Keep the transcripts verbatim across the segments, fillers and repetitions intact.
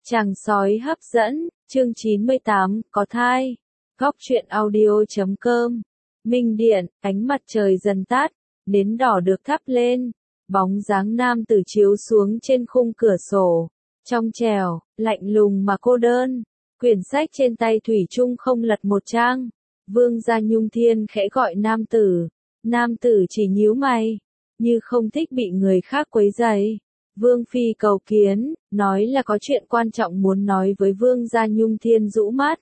Chàng sói hấp dẫn, chương chín mươi tám, có thai. Góc truyện audio chấm com. Minh điện, ánh mặt trời dần tắt, nến đỏ được thắp lên, bóng dáng nam tử chiếu xuống trên khung cửa sổ, trong trẻo, lạnh lùng mà cô đơn. Quyển sách trên tay thủy chung không lật một trang. Vương gia Nhung Thiên khẽ gọi nam tử. Nam tử chỉ nhíu mày, như không thích bị người khác quấy rầy. Vương phi cầu kiến, nói là có chuyện quan trọng muốn nói với vương gia. Nhung Thiên rũ mắt,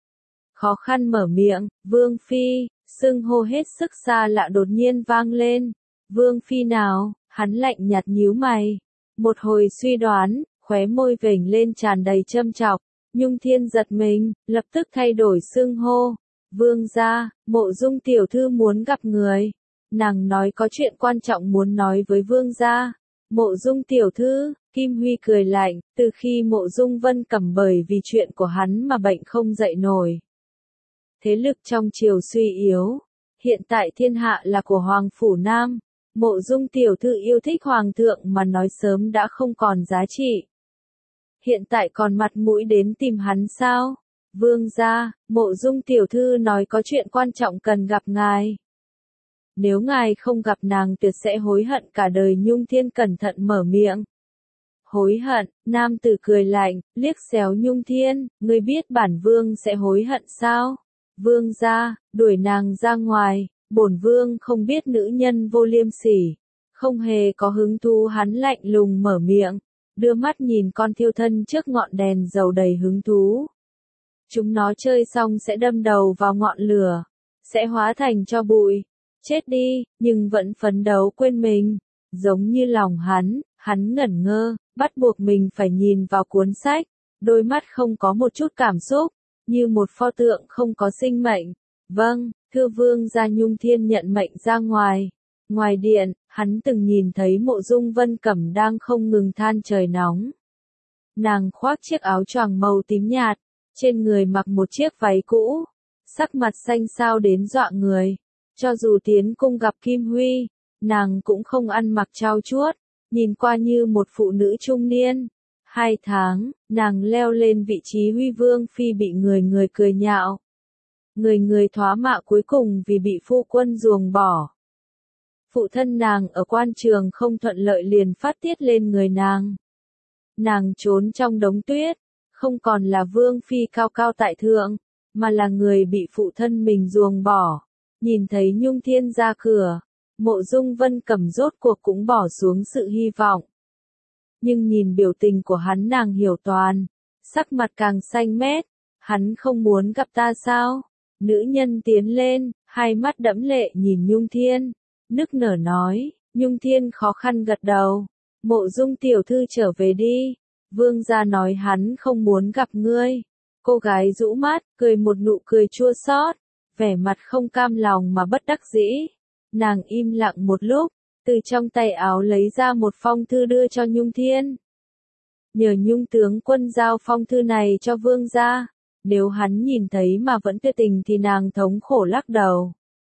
khó khăn mở miệng. Vương phi, xưng hô hết sức xa lạ đột nhiên vang lên. Vương phi nào? Hắn lạnh nhạt nhíu mày, một hồi suy đoán, khóe môi vểnh lên tràn đầy châm chọc. Nhung Thiên giật mình, lập tức thay đổi xưng hô. Vương gia, Mộ Dung tiểu thư muốn gặp người. Nàng nói có chuyện quan trọng muốn nói với vương gia. Mộ Dung tiểu thư, Kim Huy cười lạnh, từ khi Mộ Dung Vân Cẩm bởi vì chuyện của hắn mà bệnh không dậy nổi. Thế lực trong triều suy yếu, hiện tại thiên hạ là của Hoàng Phủ Nam. Mộ Dung tiểu thư yêu thích Hoàng thượng mà nói sớm đã không còn giá trị. Hiện tại còn mặt mũi đến tìm hắn sao? Vương gia, Mộ Dung tiểu thư nói có chuyện quan trọng cần gặp ngài. Nếu ngài không gặp nàng tuyệt sẽ hối hận cả đời. Nhung Thiên cẩn thận mở miệng. Hối hận? Nam tử cười lạnh, liếc xéo Nhung Thiên, ngươi biết bản vương sẽ hối hận sao? Vương gia, đuổi nàng ra ngoài, bổn vương không biết nữ nhân vô liêm sỉ, không hề có hứng thú. Hắn lạnh lùng mở miệng, đưa mắt nhìn con thiêu thân trước ngọn đèn dầu đầy hứng thú. Chúng nó chơi xong sẽ đâm đầu vào ngọn lửa, sẽ hóa thành tro bụi. Chết đi, nhưng vẫn phấn đấu quên mình. Giống như lòng hắn, hắn ngẩn ngơ, bắt buộc mình phải nhìn vào cuốn sách. Đôi mắt không có một chút cảm xúc, như một pho tượng không có sinh mệnh. Vâng, thưa vương gia. Nhung Thiên nhận mệnh ra ngoài. Ngoài điện, hắn từng nhìn thấy Mộ Dung Vân Cẩm đang không ngừng than trời nóng. Nàng khoác chiếc áo choàng màu tím nhạt, trên người mặc một chiếc váy cũ, sắc mặt xanh xao đến dọa người. Cho dù tiến cung gặp Kim Huy, nàng cũng không ăn mặc trau chuốt, nhìn qua như một phụ nữ trung niên. Hai tháng, nàng leo lên vị trí Huy Vương phi bị người người cười nhạo. Người người thoá mạ cuối cùng vì bị phu quân ruồng bỏ. Phụ thân nàng ở quan trường không thuận lợi liền phát tiết lên người nàng. Nàng trốn trong đống tuyết, không còn là vương phi cao cao tại thượng, mà là người bị phụ thân mình ruồng bỏ. Nhìn thấy Nhung Thiên ra cửa, Mộ Dung Vân Cẩm rốt cuộc cũng bỏ xuống sự hy vọng. Nhưng nhìn biểu tình của hắn nàng hiểu toàn, sắc mặt càng xanh mét. Hắn không muốn gặp ta sao? Nữ nhân tiến lên, hai mắt đẫm lệ nhìn Nhung Thiên, nức nở nói. Nhung Thiên khó khăn gật đầu. Mộ Dung tiểu thư trở về đi. Vương gia nói hắn không muốn gặp ngươi. Cô gái rũ mắt, cười một nụ cười chua xót, vẻ mặt không cam lòng mà bất đắc dĩ. Nàng im lặng một lúc, từ trong tay áo lấy ra một phong thư đưa cho Nhung Thiên. Nhờ Nhung tướng quân giao phong thư này cho vương gia. Nếu hắn nhìn thấy mà vẫn tuyệt tình thì nàng thống khổ lắc đầu.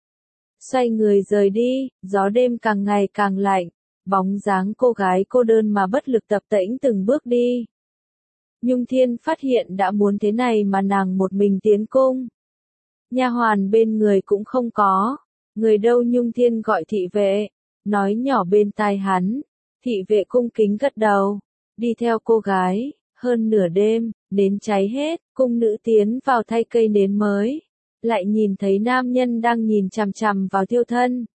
Xoay người rời đi, gió đêm càng ngày càng lạnh, bóng dáng cô gái cô đơn mà bất lực tập tễnh từng bước đi. Nhung Thiên phát hiện đã muốn thế này mà nàng một mình tiến cung. Nha hoàn bên người cũng không có. Người đâu? Nhung Thiên gọi thị vệ, nói nhỏ bên tai hắn. Thị vệ cung kính gật đầu, đi theo cô gái. Hơn nửa đêm, nến cháy hết, cung nữ tiến vào thay cây nến mới. Lại nhìn thấy nam nhân đang nhìn chằm chằm vào thiêu thân.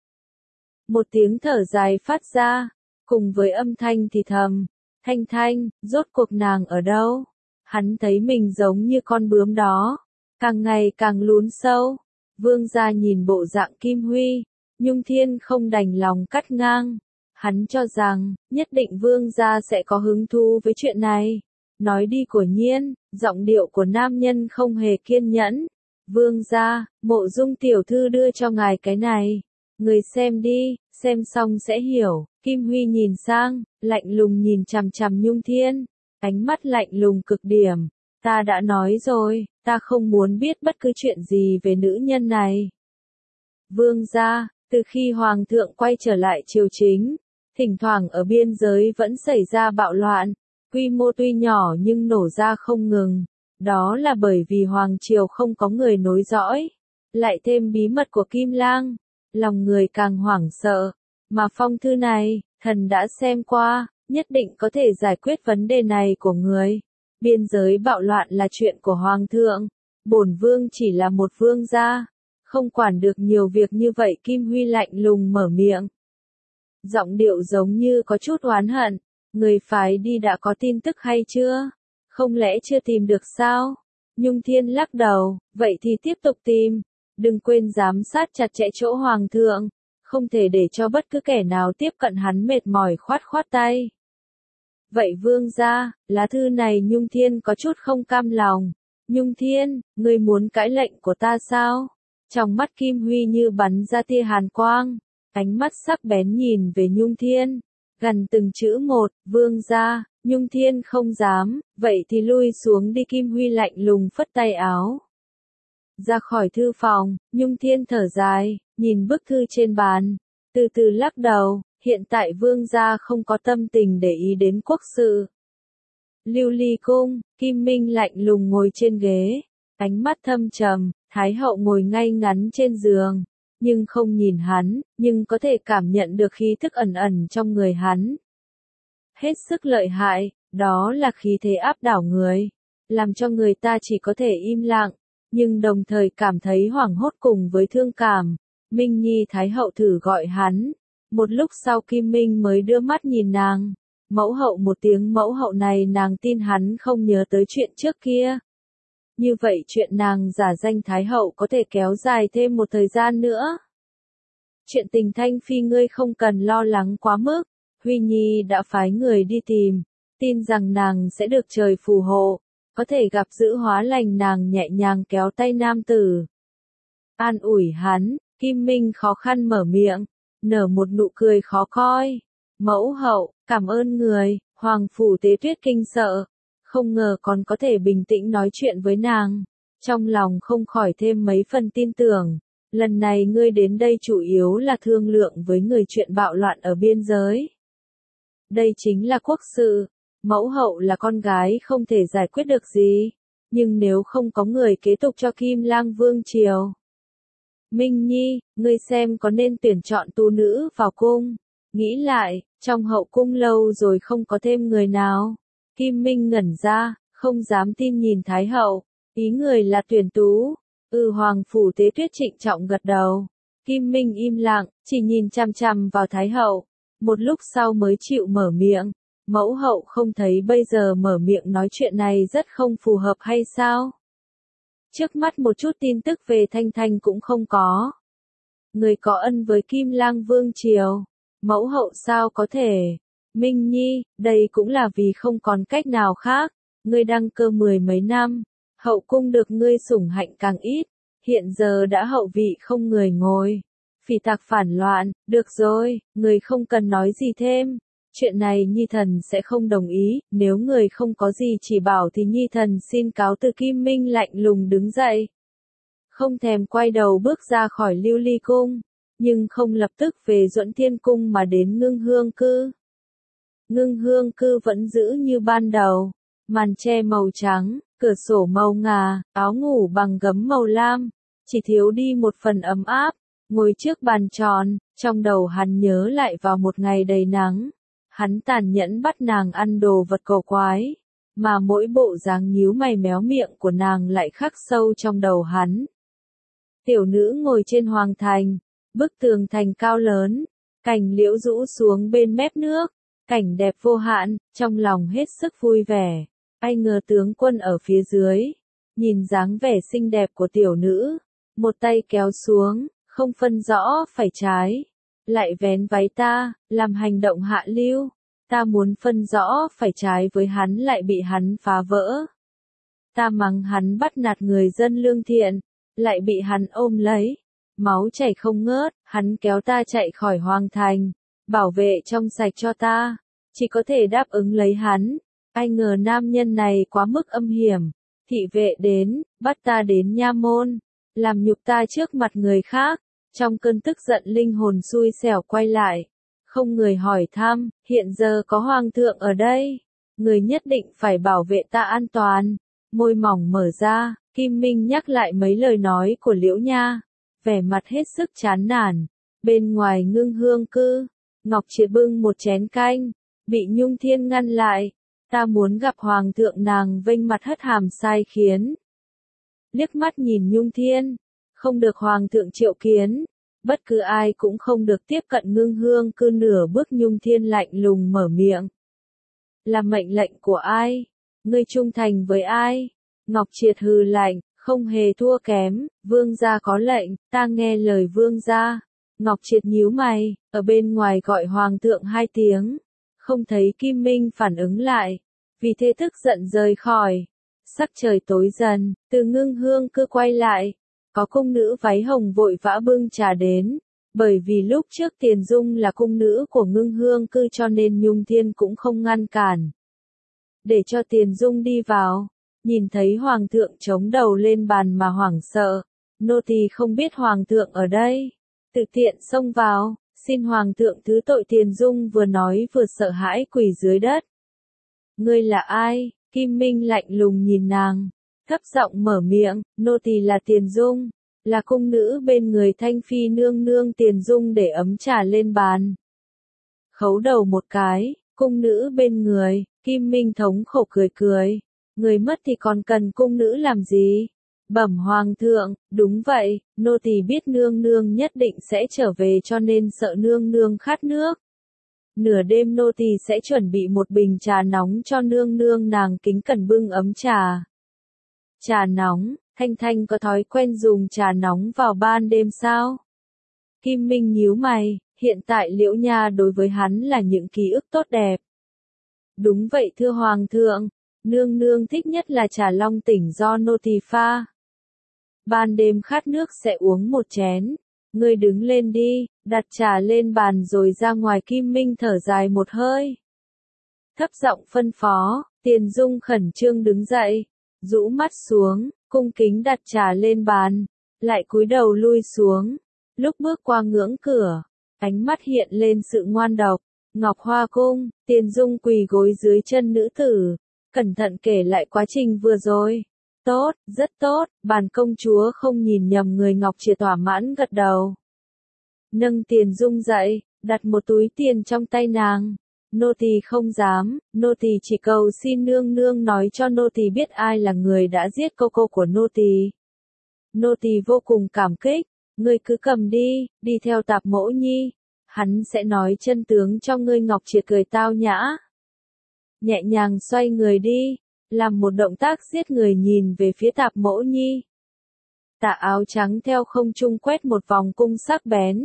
Một tiếng thở dài phát ra, cùng với âm thanh thì thầm. Thanh Thanh, rốt cuộc nàng ở đâu? Hắn thấy mình giống như con bướm đó, càng ngày càng lún sâu. Vương gia nhìn bộ dạng Kim Huy, Nhung Thiên không đành lòng cắt ngang. Hắn cho rằng, nhất định vương gia sẽ có hứng thú với chuyện này. Nói đi của nhiên, giọng điệu của nam nhân không hề kiên nhẫn. Vương gia, Mộ Dung tiểu thư đưa cho ngài cái này. Người xem đi, xem xong sẽ hiểu. Kim Huy nhìn sang, lạnh lùng nhìn chằm chằm Nhung Thiên, ánh mắt lạnh lùng cực điểm. Ta đã nói rồi, ta không muốn biết bất cứ chuyện gì về nữ nhân này. Vương gia, từ khi Hoàng thượng quay trở lại triều chính, thỉnh thoảng ở biên giới vẫn xảy ra bạo loạn. quy mô tuy nhỏ nhưng nổ ra không ngừng. Đó là bởi vì Hoàng Triều không có người nối dõi. Lại thêm bí mật của Kim Lang, lòng người càng hoảng sợ. Mà phong thư này, thần đã xem qua, nhất định có thể giải quyết vấn đề này của người. Biên giới bạo loạn là chuyện của Hoàng thượng. Bổn vương chỉ là một vương gia, không quản được nhiều việc như vậy. Kim Huy lạnh lùng mở miệng. Giọng điệu giống như có chút oán hận. Người phái đi đã có tin tức hay chưa? Không lẽ chưa tìm được sao? Nhung Thiên lắc đầu, vậy thì tiếp tục tìm. Đừng quên giám sát chặt chẽ chỗ Hoàng thượng. Không thể để cho bất cứ kẻ nào tiếp cận hắn mệt mỏi khoát khoát tay. Vậy vương gia, lá thư này Nhung Thiên có chút không cam lòng. Nhung Thiên, ngươi muốn cãi lệnh của ta sao? Trong mắt Kim Huy như bắn ra tia hàn quang, ánh mắt sắc bén nhìn về Nhung Thiên, gần từng chữ một, vương gia. Nhung Thiên không dám, vậy thì lui xuống đi. Kim Huy lạnh lùng phất tay áo. Ra khỏi thư phòng, Nhung Thiên thở dài, nhìn bức thư trên bàn, từ từ lắc đầu, hiện tại vương gia không có tâm tình để ý đến quốc sự. Lưu Ly cung, Kim Minh lạnh lùng ngồi trên ghế, ánh mắt thâm trầm. Thái hậu ngồi ngay ngắn trên giường, nhưng không nhìn hắn, nhưng có thể cảm nhận được khí thức ẩn ẩn trong người hắn. Hết sức lợi hại, đó là khí thế áp đảo người, làm cho người ta chỉ có thể im lặng, nhưng đồng thời cảm thấy hoảng hốt cùng với thương cảm. Minh Nhi. Thái hậu thử gọi hắn, một lúc sau Kim Minh mới đưa mắt nhìn nàng. Mẫu hậu. Một tiếng mẫu hậu này nàng tin hắn không nhớ tới chuyện trước kia. Như vậy chuyện nàng giả danh Thái hậu có thể kéo dài thêm một thời gian nữa. Chuyện Tình Thanh Phi ngươi không cần lo lắng quá mức. Huy Nhi đã phái người đi tìm, tin rằng nàng sẽ được trời phù hộ, có thể gặp giữ hóa lành. Nàng nhẹ nhàng kéo tay nam tử, an ủi hắn. Kim Minh khó khăn mở miệng, nở một nụ cười khó coi. Mẫu hậu, cảm ơn người. Hoàng phủ Tế Tuyết kinh sợ, không ngờ còn có thể bình tĩnh nói chuyện với nàng, trong lòng không khỏi thêm mấy phần tin tưởng. Lần này ngươi đến đây chủ yếu là thương lượng với người chuyện bạo loạn ở biên giới. Đây chính là quốc sự, mẫu hậu là con gái không thể giải quyết được gì, nhưng nếu không có người kế tục cho Kim Lang vương triều. Minh Nhi, ngươi xem có nên tuyển chọn tu nữ vào cung? Nghĩ lại, trong hậu cung lâu rồi không có thêm người nào. Kim Minh ngẩn ra, không dám tin nhìn Thái hậu, ý người là tuyển tú. Ừ. Hoàng phủ Tế Tuyết trịnh trọng gật đầu. Kim Minh im lặng, chỉ nhìn chằm chằm vào Thái hậu, một lúc sau mới chịu mở miệng. Mẫu hậu không thấy bây giờ mở miệng nói chuyện này rất không phù hợp hay sao? Trước mắt một chút tin tức về Thanh Thanh cũng không có. Người có ân với Kim Lang vương triều, mẫu hậu sao có thể? Minh Nhi, đây cũng là vì không còn cách nào khác. Ngươi đăng cơ mười mấy năm, hậu cung được ngươi sủng hạnh càng ít, hiện giờ đã hậu vị không người ngồi. Phỉ tạc phản loạn, được rồi, người không cần nói gì thêm. Chuyện này Nhi thần sẽ không đồng ý, nếu người không có gì chỉ bảo thì Nhi thần xin cáo từ. Kim Minh lạnh lùng đứng dậy, không thèm quay đầu bước ra khỏi Lưu Ly cung, nhưng không lập tức về Duẫn Thiên cung mà đến Ngưng Hương cư. Ngưng Hương cư vẫn giữ như ban đầu, màn che màu trắng, cửa sổ màu ngà, áo ngủ bằng gấm màu lam, chỉ thiếu đi một phần ấm áp. Ngồi trước bàn tròn, trong đầu hắn nhớ lại vào một ngày đầy nắng, hắn tàn nhẫn bắt nàng ăn đồ vật cổ quái, mà mỗi bộ dáng nhíu mày méo miệng của nàng lại khắc sâu trong đầu hắn. Tiểu nữ ngồi trên hoàng thành, bức tường thành cao lớn, cành liễu rũ xuống bên mép nước, cảnh đẹp vô hạn, trong lòng hết sức vui vẻ. Ai ngờ tướng quân ở phía dưới, nhìn dáng vẻ xinh đẹp của tiểu nữ, một tay kéo xuống, không phân rõ phải trái, lại vén váy ta, làm hành động hạ lưu. Ta muốn phân rõ phải trái với hắn lại bị hắn phá vỡ. Ta mắng hắn bắt nạt người dân lương thiện, lại bị hắn ôm lấy. Máu chảy không ngớt, hắn kéo ta chạy khỏi hoàng thành, bảo vệ trong sạch cho ta, chỉ có thể đáp ứng lấy hắn. Ai ngờ nam nhân này quá mức âm hiểm, thị vệ đến, bắt ta đến nha môn, làm nhục ta trước mặt người khác. Trong cơn tức giận linh hồn xui xẻo quay lại, không người hỏi thăm, hiện giờ có hoàng thượng ở đây, người nhất định phải bảo vệ ta an toàn. Môi mỏng mở ra, Kim Minh nhắc lại mấy lời nói của Liễu Nha, vẻ mặt hết sức chán nản. Bên ngoài Ngưng Hương Cư, Ngọc Triệt bưng một chén canh, bị Nhung Thiên ngăn lại. Ta muốn gặp Hoàng thượng. Nàng vênh mặt hất hàm sai khiến. Liếc mắt nhìn Nhung Thiên, không được Hoàng thượng triệu kiến, bất cứ ai cũng không được tiếp cận Ngưng Hương Cư nửa bước. Nhung Thiên lạnh lùng mở miệng. Là mệnh lệnh của ai? Ngươi trung thành với ai? Ngọc Triệt hừ lạnh, không hề thua kém, vương gia có lệnh, ta nghe lời vương gia. Ngọc Triệt nhíu mày, ở bên ngoài gọi Hoàng thượng hai tiếng, không thấy Kim Minh phản ứng lại, vì thế tức giận rời khỏi. Sắc trời tối dần, từ Ngưng Hương Cư quay lại, có cung nữ váy hồng vội vã bưng trà đến, bởi vì lúc trước Tiền Dung là cung nữ của Ngưng Hương Cư cho nên Nhung Thiên cũng không ngăn cản. Để cho Tiền Dung đi vào, nhìn thấy Hoàng thượng chống đầu lên bàn mà hoảng sợ, nô tỳ không biết Hoàng thượng ở đây, tự tiện xông vào, xin Hoàng thượng thứ tội. Tiền Dung vừa nói vừa sợ hãi quỳ dưới đất. Ngươi là ai? Kim Minh lạnh lùng nhìn nàng, thấp giọng mở miệng, nô tỳ là Tiền Dung, là cung nữ bên người Thanh Phi nương nương. Tiền Dung để ấm trà lên bàn, khấu đầu một cái, cung nữ bên người. Kim Minh thống khổ cười cười, người mất thì còn cần cung nữ làm gì? Bẩm Hoàng thượng, đúng vậy, nô tỳ biết nương nương nhất định sẽ trở về cho nên sợ nương nương khát nước. Nửa đêm nô tỳ sẽ chuẩn bị một bình trà nóng cho nương nương. Nàng kính cẩn bưng ấm trà. Trà nóng, Thanh Thanh có thói quen dùng trà nóng vào ban đêm sao? Kim Minh nhíu mày, hiện tại Liễu Nha đối với hắn là những ký ức tốt đẹp. Đúng vậy thưa Hoàng thượng, nương nương thích nhất là trà long tỉnh do nô tỳ pha. Ban đêm khát nước sẽ uống một chén. Ngươi đứng lên đi, đặt trà lên bàn rồi ra ngoài. Kim Minh thở dài một hơi, thấp giọng phân phó. Tiền Dung khẩn trương đứng dậy, rũ mắt xuống, cung kính đặt trà lên bàn, lại cúi đầu lui xuống. Lúc bước qua ngưỡng cửa, ánh mắt hiện lên sự ngoan độc. Ngọc Hoa Cung, Tiền Dung quỳ gối dưới chân nữ tử, cẩn thận kể lại quá trình vừa rồi. Tốt, rất tốt, bản công chúa không nhìn nhầm người. Ngọc Triệt thỏa mãn gật đầu, nâng Tiền Dung dậy, đặt một túi tiền trong tay nàng. Nô tỳ không dám, nô tỳ chỉ cầu xin nương nương nói cho nô tỳ biết ai là người đã giết cô cô của nô tỳ. Nô tỳ vô cùng cảm kích, ngươi cứ cầm đi, đi theo Tạp Mỗ Nhi, hắn sẽ nói chân tướng cho ngươi. Ngọc Triệt cười tao nhã, nhẹ nhàng xoay người đi, làm một động tác giết người nhìn về phía Tạp Mỗ Nhi. Tà áo trắng theo không trung quét một vòng cung sắc bén.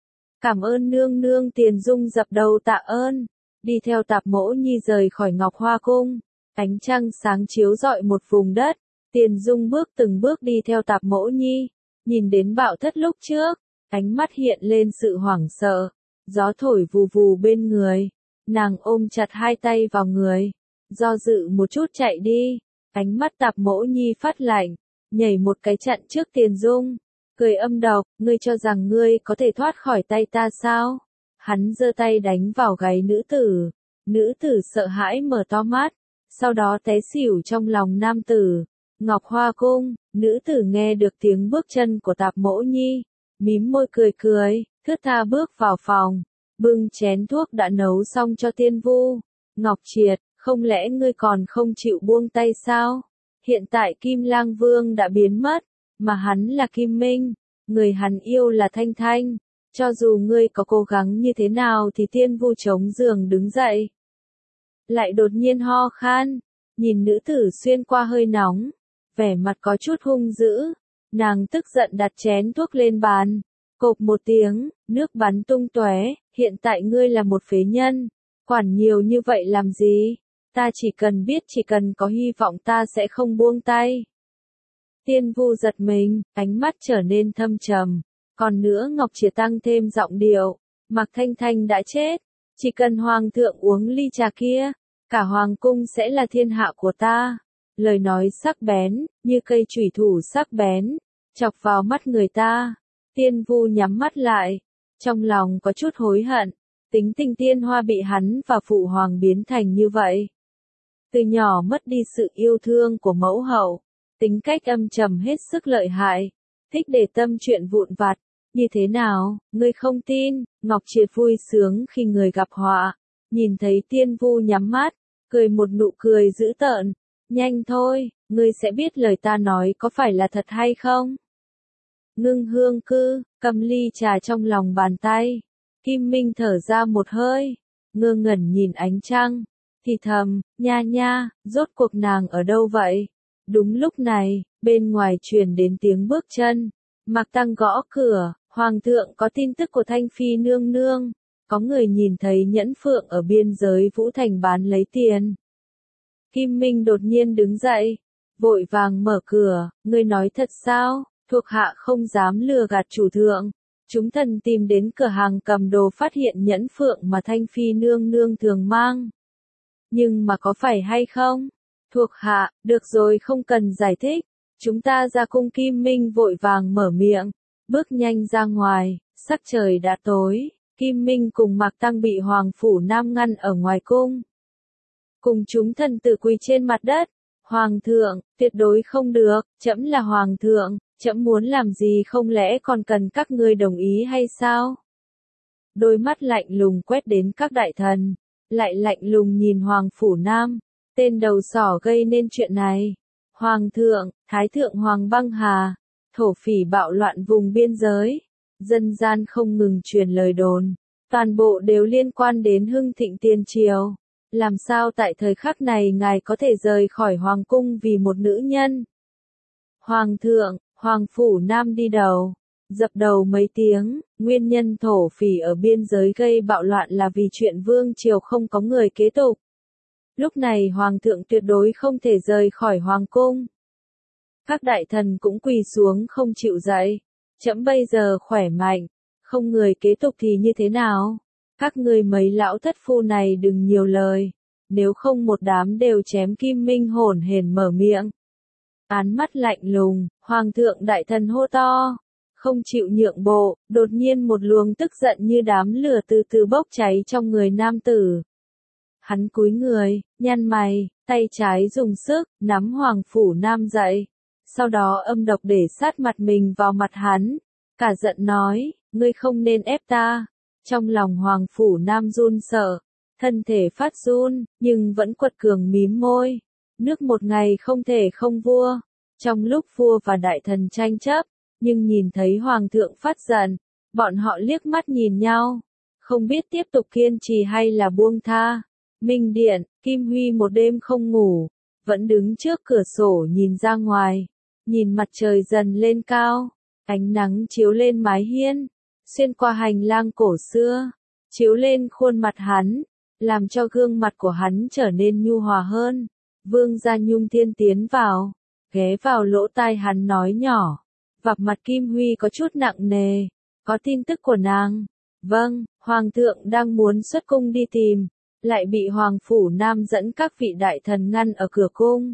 Cảm ơn nương nương. Tiền Dung dập đầu tạ ơn, đi theo Tạp Mỗ Nhi rời khỏi Ngọc Hoa Cung. Ánh trăng sáng chiếu rọi một vùng đất. Tiền Dung bước từng bước đi theo Tạp Mỗ Nhi, nhìn đến Bạo Thất lúc trước, ánh mắt hiện lên sự hoảng sợ. Gió thổi vù vù bên người, nàng ôm chặt hai tay vào người, do dự một chút chạy đi. Ánh mắt Tạp Mỗ Nhi phát lạnh, nhảy một cái chặn trước Tiền Dung, cười âm độc, ngươi cho rằng ngươi có thể thoát khỏi tay ta sao? Hắn giơ tay đánh vào gáy nữ tử, nữ tử sợ hãi mở to mắt, sau đó té xỉu trong lòng nam tử. Ngọc Hoa Cung, nữ tử nghe được tiếng bước chân của Tạp Mỗ Nhi, mím môi cười cười, thướt tha bước vào phòng, bưng chén thuốc đã nấu xong cho Tiên Vu. Ngọc Triệt, không lẽ ngươi còn không chịu buông tay sao? Hiện tại Kim Lang Vương đã biến mất, mà hắn là Kim Minh, người hắn yêu là Thanh Thanh. Cho dù ngươi có cố gắng như thế nào thì Tiên Vu chống giường đứng dậy, lại đột nhiên ho khan, nhìn nữ tử xuyên qua hơi nóng, vẻ mặt có chút hung dữ. Nàng tức giận đặt chén thuốc lên bàn, cộp một tiếng, nước bắn tung tóe. Hiện tại ngươi là một phế nhân, quản nhiều như vậy làm gì? Ta chỉ cần biết, chỉ cần có hy vọng ta sẽ không buông tay. Tiên Vu giật mình, ánh mắt trở nên thâm trầm. Còn nữa Ngọc Triệt tăng thêm giọng điệu, Mạc Thanh Thanh đã chết, chỉ cần Hoàng thượng uống ly trà kia, cả Hoàng cung sẽ là thiên hạ của ta. Lời nói sắc bén, như cây chủy thủ sắc bén, chọc vào mắt người ta. Tiên Vu nhắm mắt lại, trong lòng có chút hối hận, tính tình Tiên Hoa bị hắn và Phụ Hoàng biến thành như vậy. Từ nhỏ mất đi sự yêu thương của mẫu hậu, tính cách âm trầm hết sức lợi hại, thích để tâm chuyện vụn vặt. Như thế nào, ngươi không tin? Ngọc Triệt vui sướng khi người gặp họa, nhìn thấy Tiên Vu nhắm mắt, cười một nụ cười dữ tợn. Nhanh thôi, ngươi sẽ biết lời ta nói có phải là thật hay không? Ngưng Hương Cư, cầm ly trà trong lòng bàn tay. Kim Minh thở ra một hơi, ngơ ngẩn nhìn ánh trăng, thì thầm, nha nha, rốt cuộc nàng ở đâu vậy? Đúng lúc này, bên ngoài truyền đến tiếng bước chân, Mạc Tăng gõ cửa, Hoàng thượng có tin tức của Thanh Phi nương nương, có người nhìn thấy Nhẫn Phượng ở biên giới Vũ Thành bán lấy tiền. Kim Minh đột nhiên đứng dậy, vội vàng mở cửa, ngươi nói thật sao? Thuộc hạ không dám lừa gạt chủ thượng. Chúng thần tìm đến cửa hàng cầm đồ phát hiện Nhẫn Phượng mà Thanh Phi nương nương thường mang. Nhưng mà có phải hay không? Thuộc hạ, được rồi không cần giải thích. Chúng ta ra cung. Kim Minh vội vàng mở miệng, bước nhanh ra ngoài, sắc trời đã tối. Kim Minh cùng Mạc Tăng bị Hoàng Phủ Nam ngăn ở ngoài cung. Cùng chúng thần tử quỳ trên mặt đất. Hoàng thượng, tuyệt đối không được, trẫm là Hoàng thượng, trẫm muốn làm gì không lẽ còn cần các ngươi đồng ý hay sao? Đôi mắt lạnh lùng quét đến các đại thần, lại lạnh lùng nhìn Hoàng Phủ Nam, tên đầu sỏ gây nên chuyện này. Hoàng thượng, Thái thượng Hoàng Băng Hà, thổ phỉ bạo loạn vùng biên giới, dân gian không ngừng truyền lời đồn, toàn bộ đều liên quan đến hưng thịnh tiền triều. Làm sao tại thời khắc này ngài có thể rời khỏi Hoàng cung vì một nữ nhân? Hoàng thượng, Hoàng Phủ Nam đi đầu, dập đầu mấy tiếng, nguyên nhân thổ phỉ ở biên giới gây bạo loạn là vì chuyện vương triều không có người kế tục. Lúc này Hoàng thượng tuyệt đối không thể rời khỏi Hoàng cung. Các đại thần cũng quỳ xuống không chịu dậy. Trẫm bây giờ khỏe mạnh, không người kế tục thì như thế nào? Các ngươi mấy lão thất phu này đừng nhiều lời, nếu không một đám đều chém. Kim Minh hổn hển mở miệng. Án mắt lạnh lùng, Hoàng thượng đại thần hô to, không chịu nhượng bộ, đột nhiên một luồng tức giận như đám lửa từ từ bốc cháy trong người nam tử. Hắn cúi người, nhăn mày, tay trái dùng sức, nắm Hoàng Phủ Nam dậy, sau đó âm độc để sát mặt mình vào mặt hắn, cả giận nói, ngươi không nên ép ta. Trong lòng Hoàng Phủ Nam run sợ, thân thể phát run, nhưng vẫn quật cường mím môi. Nước một ngày không thể không vua. Trong lúc vua và đại thần tranh chấp, nhưng nhìn thấy Hoàng thượng phát giận, bọn họ liếc mắt nhìn nhau, không biết tiếp tục kiên trì hay là buông tha. Minh Điện, Kim Huy một đêm không ngủ, vẫn đứng trước cửa sổ nhìn ra ngoài, nhìn mặt trời dần lên cao, ánh nắng chiếu lên mái hiên, xuyên qua hành lang cổ xưa, chiếu lên khuôn mặt hắn, làm cho gương mặt của hắn trở nên nhu hòa hơn. Vương gia Nhung Thiên tiến vào, ghé vào lỗ tai hắn nói nhỏ, vặp mặt Kim Huy có chút nặng nề, có tin tức của nàng. Vâng, Hoàng thượng đang muốn xuất cung đi tìm, lại bị Hoàng Phủ Nam dẫn các vị đại thần ngăn ở cửa cung.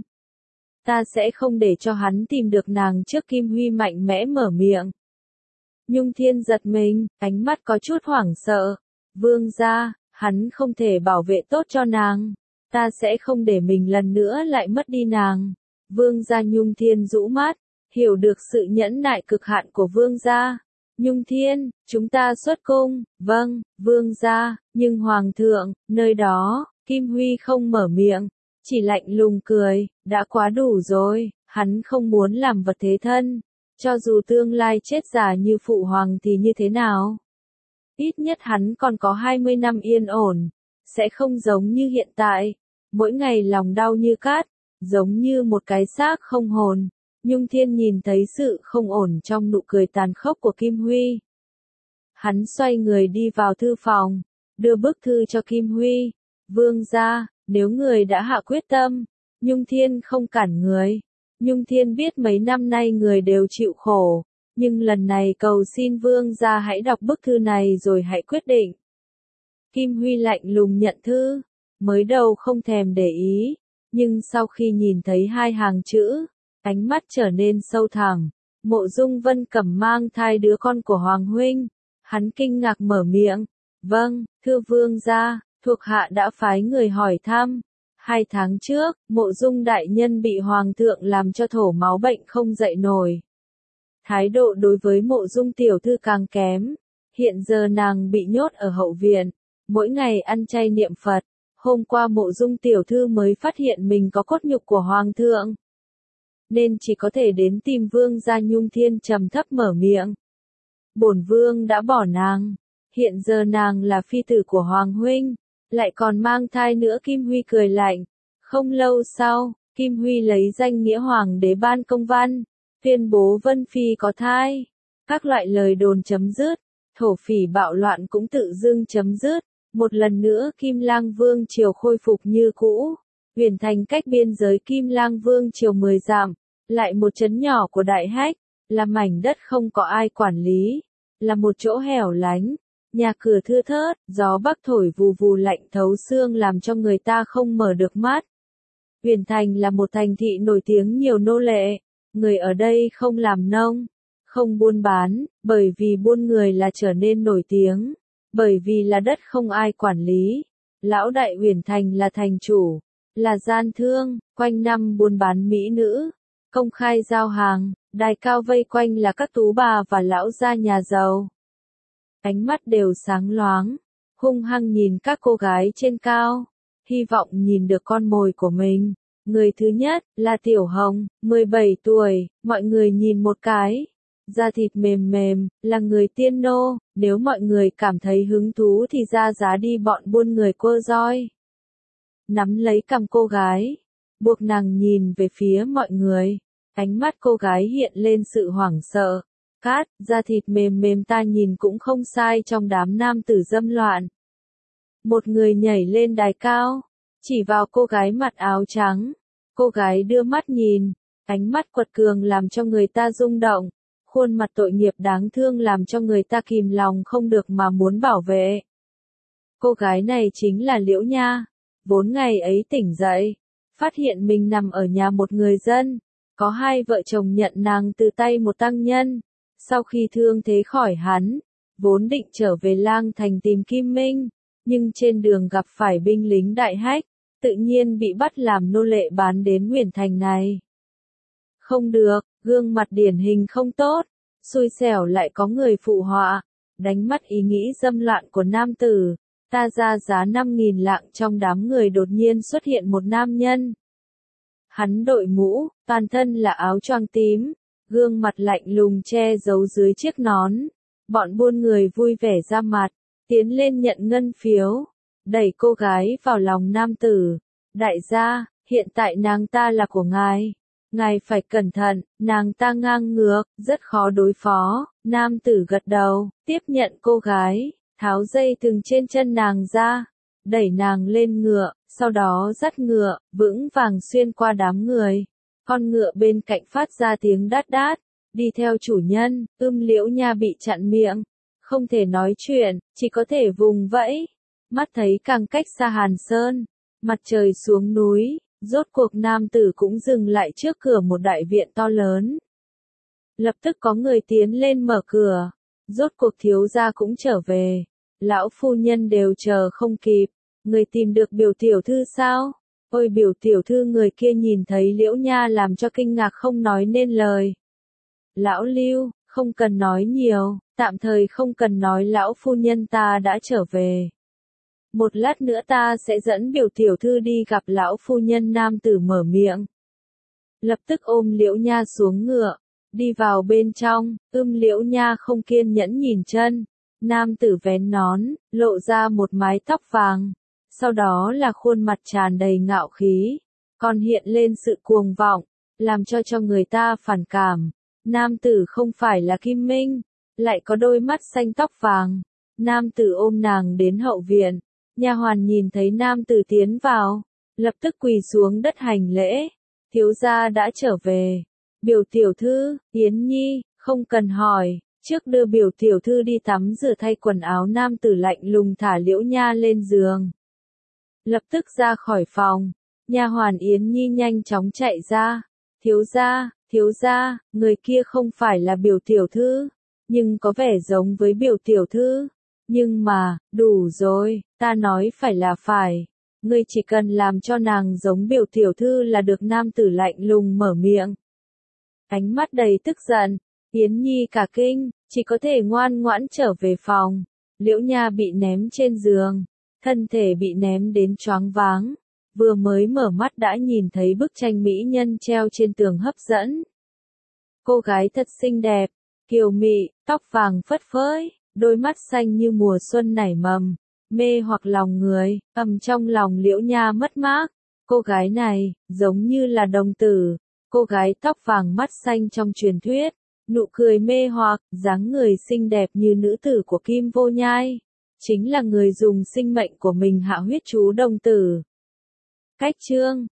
Ta sẽ không để cho hắn tìm được nàng trước. Kim Huy mạnh mẽ mở miệng. Nhung Thiên giật mình, ánh mắt có chút hoảng sợ. Vương gia, hắn không thể bảo vệ tốt cho nàng. Ta sẽ không để mình lần nữa lại mất đi nàng. Vương gia. Nhung Thiên rũ mắt, hiểu được sự nhẫn nại cực hạn của vương gia. Nhung Thiên, chúng ta xuất cung. Vâng, vương gia, nhưng Hoàng thượng, nơi đó. Kim Huy không mở miệng, chỉ lạnh lùng cười, đã quá đủ rồi, hắn không muốn làm vật thế thân. Cho dù tương lai chết già như phụ hoàng thì như thế nào? Ít nhất hắn còn có hai mươi năm yên ổn, sẽ không giống như hiện tại, mỗi ngày lòng đau như cát, giống như một cái xác không hồn. Nhung Thiên nhìn thấy sự không ổn trong nụ cười tàn khốc của Kim Huy. Hắn xoay người đi vào thư phòng, đưa bức thư cho Kim Huy. Vương gia, nếu người đã hạ quyết tâm, Nhung Thiên không cản người. Nhung Thiên biết mấy năm nay người đều chịu khổ, nhưng lần này cầu xin vương gia hãy đọc bức thư này rồi hãy quyết định. Kim Huy lạnh lùng nhận thư, mới đầu không thèm để ý, nhưng sau khi nhìn thấy hai hàng chữ, ánh mắt trở nên sâu thẳm. Mộ Dung Vân Cẩm mang thai đứa con của Hoàng huynh, hắn kinh ngạc mở miệng. Vâng, thưa vương gia, thuộc hạ đã phái người hỏi thăm, Hai tháng trước, Mộ Dung đại nhân bị hoàng thượng làm cho thổ máu bệnh không dậy nổi. Thái độ đối với Mộ Dung tiểu thư càng kém. Hiện giờ nàng bị nhốt ở hậu viện, mỗi ngày ăn chay niệm Phật. Hôm qua Mộ Dung tiểu thư mới phát hiện mình có cốt nhục của hoàng thượng, nên chỉ có thể đến tìm vương gia. Nhung Thiên trầm thấp mở miệng. Bổn vương đã bỏ nàng, hiện giờ nàng là phi tử của hoàng huynh, lại còn mang thai nữa. Kim Huy cười lạnh. Không lâu sau, Kim Huy lấy danh nghĩa hoàng đế ban công văn, tuyên bố Vân Phi có thai. Các loại lời đồn chấm dứt, thổ phỉ bạo loạn cũng tự dưng chấm dứt. Một lần nữa Kim Lang Vương triều khôi phục như cũ. Huyền Thành cách biên giới Kim Lang Vương triều mười dặm, lại một trấn nhỏ của Đại Hách, là mảnh đất không có ai quản lý, là một chỗ hẻo lánh, nhà cửa thưa thớt, gió bắc thổi vù vù lạnh thấu xương làm cho người ta không mở được mắt. Huyền Thành là một thành thị nổi tiếng nhiều nô lệ, người ở đây không làm nông, không buôn bán, bởi vì buôn người là trở nên nổi tiếng, bởi vì là đất không ai quản lý. Lão đại Huyền Thành là thành chủ, là gian thương, quanh năm buôn bán mỹ nữ, công khai giao hàng, đài cao vây quanh là các tú bà và lão gia nhà giàu. Ánh mắt đều sáng loáng, hung hăng nhìn các cô gái trên cao, hy vọng nhìn được con mồi của mình. Người thứ nhất là Tiểu Hồng, mười bảy tuổi, mọi người nhìn một cái, da thịt mềm mềm, là người tiên nô, nếu mọi người cảm thấy hứng thú thì ra giá đi bọn buôn người quơ roi. Nắm lấy cằm cô gái, buộc nàng nhìn về phía mọi người, ánh mắt cô gái hiện lên sự hoảng sợ. Cát, da thịt mềm mềm ta nhìn cũng không sai trong đám nam tử dâm loạn. Một người nhảy lên đài cao, chỉ vào cô gái mặc áo trắng. Cô gái đưa mắt nhìn, ánh mắt quật cường làm cho người ta rung động, khuôn mặt tội nghiệp đáng thương làm cho người ta kìm lòng không được mà muốn bảo vệ. Cô gái này chính là Liễu Nha. Vốn ngày ấy tỉnh dậy, phát hiện mình nằm ở nhà một người dân, có hai vợ chồng nhận nàng từ tay một tăng nhân. Sau khi thương thế khỏi hắn, vốn định trở về Lang Thành tìm Kim Minh, nhưng trên đường gặp phải binh lính Đại Hách, tự nhiên bị bắt làm nô lệ bán đến Huyền Thành này. Không được, gương mặt điển hình không tốt, xui xẻo lại có người phụ họa, đánh mất ý nghĩ dâm loạn của nam tử. Ta ra giá năm nghìn lạng. Trong đám người đột nhiên xuất hiện một nam nhân. Hắn đội mũ, toàn thân là áo choàng tím, gương mặt lạnh lùng che giấu dưới chiếc nón. Bọn buôn người vui vẻ ra mặt, tiến lên nhận ngân phiếu, đẩy cô gái vào lòng nam tử. Đại gia, hiện tại nàng ta là của ngài, ngài phải cẩn thận, nàng ta ngang ngược, rất khó đối phó. Nam tử gật đầu, tiếp nhận cô gái, tháo dây thừng trên chân nàng ra, đẩy nàng lên ngựa, sau đó dắt ngựa, vững vàng xuyên qua đám người. Con ngựa bên cạnh phát ra tiếng đát đát, đi theo chủ nhân. Ưm Liễu Nha bị chặn miệng, không thể nói chuyện, chỉ có thể vùng vẫy. Mắt thấy càng cách xa Hàn Sơn, mặt trời xuống núi, rốt cuộc nam tử cũng dừng lại trước cửa một đại viện to lớn. Lập tức có người tiến lên mở cửa, rốt cuộc thiếu gia cũng trở về. Lão phu nhân đều chờ không kịp, người tìm được biểu tiểu thư sao? Ôi biểu tiểu thư, người kia nhìn thấy Liễu Nha làm cho kinh ngạc không nói nên lời. Lão Lưu, không cần nói nhiều, tạm thời không cần nói, lão phu nhân ta đã trở về. Một lát nữa ta sẽ dẫn biểu tiểu thư đi gặp lão phu nhân. Nam tử mở miệng, lập tức ôm Liễu Nha xuống ngựa, đi vào bên trong. Ưm Liễu Nha không kiên nhẫn nhìn chân. Nam tử vén nón, lộ ra một mái tóc vàng, sau đó là khuôn mặt tràn đầy ngạo khí, còn hiện lên sự cuồng vọng, làm cho cho người ta phản cảm. Nam tử không phải là Kim Minh, lại có đôi mắt xanh tóc vàng. Nam tử ôm nàng đến hậu viện, nha hoàn nhìn thấy nam tử tiến vào, lập tức quỳ xuống đất hành lễ. Thiếu gia đã trở về. Biểu tiểu thư, Yến Nhi, không cần hỏi. Trước đưa biểu tiểu thư đi tắm rửa thay quần áo. Nam tử lạnh lùng thả Liễu Nha lên giường, lập tức ra khỏi phòng. Nha hoàn Yến Nhi nhanh chóng chạy ra. Thiếu gia, thiếu gia, người kia không phải là biểu tiểu thư, nhưng có vẻ giống với biểu tiểu thư. Nhưng mà, đủ rồi, ta nói phải là phải. Ngươi chỉ cần làm cho nàng giống biểu tiểu thư là được, nam tử lạnh lùng mở miệng. Ánh mắt đầy tức giận, Yến Nhi cả kinh, chỉ có thể ngoan ngoãn trở về phòng. Liễu Nha bị ném trên giường, thân thể bị ném đến choáng váng, vừa mới mở mắt đã nhìn thấy bức tranh mỹ nhân treo trên tường hấp dẫn. Cô gái thật xinh đẹp, kiều mị, tóc vàng phất phới, đôi mắt xanh như mùa xuân nảy mầm, mê hoặc lòng người, ầm trong lòng Liễu Nha mất mát. Cô gái này, giống như là đồng tử, cô gái tóc vàng mắt xanh trong truyền thuyết, nụ cười mê hoặc, dáng người xinh đẹp như nữ tử của Kim Vô Nhai, chính là người dùng sinh mệnh của mình hạ huyết chú đồng tử. Cách chương